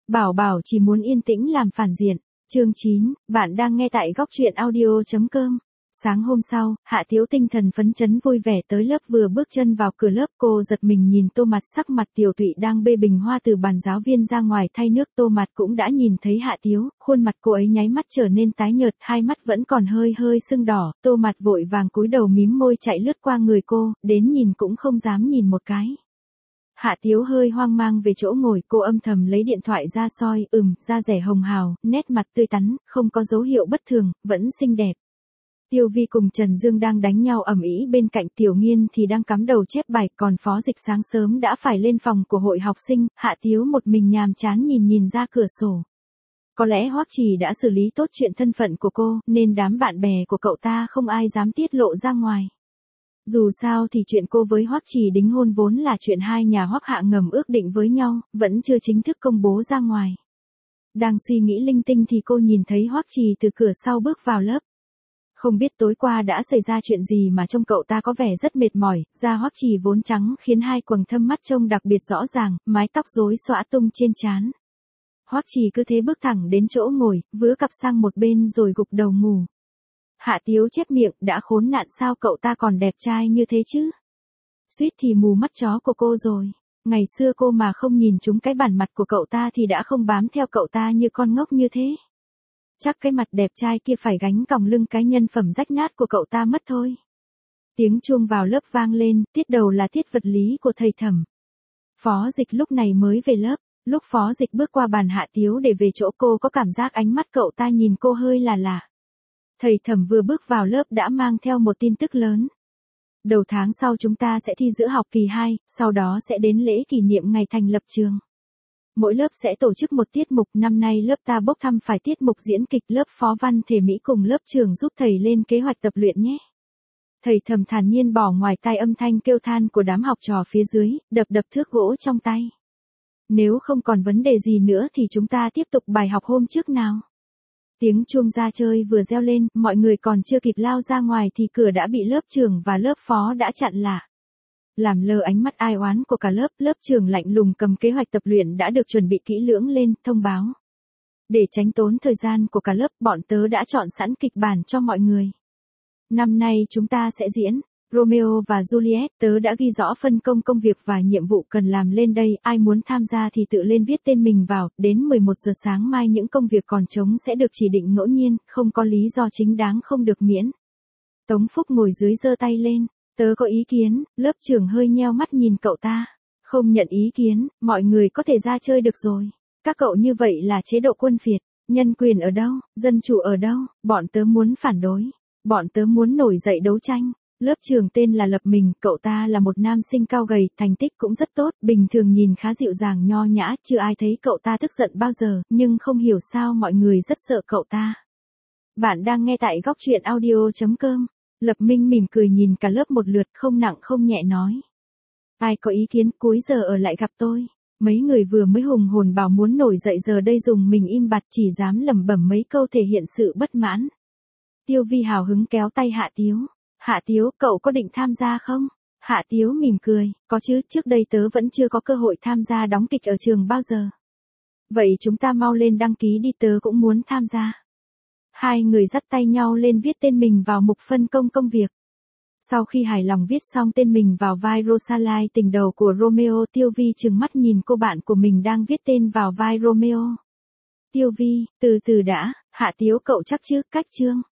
Bảo Bảo chỉ muốn yên tĩnh làm phản diện. Chương 9, bạn đang nghe tại góc truyện audio.com. Sáng hôm sau, Hạ Tiếu tinh thần phấn chấn vui vẻ tới lớp, vừa bước chân vào cửa lớp cô giật mình nhìn Tô Mặt, sắc mặt Tiểu Tụy đang bê bình hoa từ bàn giáo viên ra ngoài thay nước. Tô Mặt cũng đã nhìn thấy Hạ Tiếu, khuôn mặt cô ấy nháy mắt trở nên tái nhợt, hai mắt vẫn còn hơi hơi sưng đỏ. Tô Mặt vội vàng cúi đầu mím môi chạy lướt qua người cô, đến nhìn cũng không dám nhìn một cái. Hạ Tiếu hơi hoang mang về chỗ ngồi, cô âm thầm lấy điện thoại ra soi, da rẻ hồng hào, nét mặt tươi tắn, không có dấu hiệu bất thường, vẫn xinh đẹp. Tiêu Vi cùng Trần Dương đang đánh nhau ầm ĩ bên cạnh, Tiểu Nghiên thì đang cắm đầu chép bài, còn Phó Dịch sáng sớm đã phải lên phòng của hội học sinh. Hạ Tiếu một mình nhàm chán nhìn ra cửa sổ. Có lẽ Hoắc Trì đã xử lý tốt chuyện thân phận của cô, nên đám bạn bè của cậu ta không ai dám tiết lộ ra ngoài. Dù sao thì chuyện cô với Hoắc Trì đính hôn vốn là chuyện hai nhà Hoắc Hạ ngầm ước định với nhau, vẫn chưa chính thức công bố ra ngoài. Đang suy nghĩ linh tinh thì cô nhìn thấy Hoắc Trì từ cửa sau bước vào lớp. Không biết tối qua đã xảy ra chuyện gì mà trông cậu ta có vẻ rất mệt mỏi, da Hoắc Trì vốn trắng khiến hai quầng thâm mắt trông đặc biệt rõ ràng, mái tóc rối xõa tung trên trán. Hoắc Trì cứ thế bước thẳng đến chỗ ngồi, vứa cặp sang một bên rồi gục đầu ngủ. Hạ Tiếu chép miệng, đã khốn nạn sao cậu ta còn đẹp trai như thế chứ? Suýt thì mù mắt chó của cô rồi. Ngày xưa cô mà không nhìn trúng cái bản mặt của cậu ta thì đã không bám theo cậu ta như con ngốc như thế. Chắc cái mặt đẹp trai kia phải gánh còng lưng cái nhân phẩm rách nát của cậu ta mất thôi. Tiếng chuông vào lớp vang lên, tiết đầu là tiết vật lý của thầy Thẩm. Phó Dịch lúc này mới về lớp. Lúc Phó Dịch bước qua bàn Hạ Tiếu để về chỗ cô có cảm giác ánh mắt cậu ta nhìn cô hơi là lạ. Thầy Thẩm vừa bước vào lớp đã mang theo một tin tức lớn. Đầu tháng sau chúng ta sẽ thi giữa học kỳ 2, sau đó sẽ đến lễ kỷ niệm ngày thành lập trường. Mỗi lớp sẽ tổ chức một tiết mục, năm nay lớp ta bốc thăm phải tiết mục diễn kịch, lớp Phó Văn Thể Mỹ cùng lớp Trường giúp thầy lên kế hoạch tập luyện nhé. Thầy Thẩm thản nhiên bỏ ngoài tai âm thanh kêu than của đám học trò phía dưới, đập thước gỗ trong tay. Nếu không còn vấn đề gì nữa thì chúng ta tiếp tục bài học hôm trước nào. Tiếng chuông ra chơi vừa reo lên, mọi người còn chưa kịp lao ra ngoài thì cửa đã bị lớp trưởng và lớp phó đã chặn lại. Làm lơ ánh mắt ai oán của cả lớp, lớp trưởng lạnh lùng cầm kế hoạch tập luyện đã được chuẩn bị kỹ lưỡng lên, thông báo. Để tránh tốn thời gian của cả lớp, bọn tớ đã chọn sẵn kịch bản cho mọi người. Năm nay chúng ta sẽ diễn Romeo và Juliet, tớ đã ghi rõ phân công công việc và nhiệm vụ cần làm lên đây, ai muốn tham gia thì tự lên viết tên mình vào, đến 11 giờ sáng mai những công việc còn trống sẽ được chỉ định ngẫu nhiên, không có lý do chính đáng không được miễn. Tống Phúc ngồi dưới giơ tay lên, tớ có ý kiến. Lớp trưởng hơi nheo mắt nhìn cậu ta. Không nhận ý kiến, mọi người có thể ra chơi được rồi. Các cậu như vậy là chế độ quân phiệt, nhân quyền ở đâu, dân chủ ở đâu, bọn tớ muốn phản đối, bọn tớ muốn nổi dậy đấu tranh. Lớp trưởng tên là Lập Mình, cậu ta là một nam sinh cao gầy, thành tích cũng rất tốt, bình thường nhìn khá dịu dàng nho nhã, chưa ai thấy cậu ta tức giận bao giờ, nhưng không hiểu sao mọi người rất sợ cậu ta. Bạn đang nghe tại góc truyện audio.com. Lập Minh mỉm cười nhìn cả lớp một lượt, không nặng không nhẹ nói. Ai có ý kiến cuối giờ ở lại gặp tôi. Mấy người vừa mới hùng hồn bảo muốn nổi dậy giờ đây dùng mình im bặt, chỉ dám lẩm bẩm mấy câu thể hiện sự bất mãn. Tiêu Vi hào hứng kéo tay Hạ Tiếu. Hạ Tiếu, cậu có định tham gia không? Hạ Tiếu mỉm cười, có chứ, trước đây tớ vẫn chưa có cơ hội tham gia đóng kịch ở trường bao giờ. Vậy chúng ta mau lên đăng ký đi, tớ cũng muốn tham gia. Hai người dắt tay nhau lên viết tên mình vào mục phân công công việc. Sau khi hài lòng viết xong tên mình vào vai Rosalie tình đầu của Romeo, Tiêu Vi trừng mắt nhìn cô bạn của mình đang viết tên vào vai Romeo. Tiêu Vi, từ từ đã, Hạ Tiếu cậu chắc chứ, cách chương.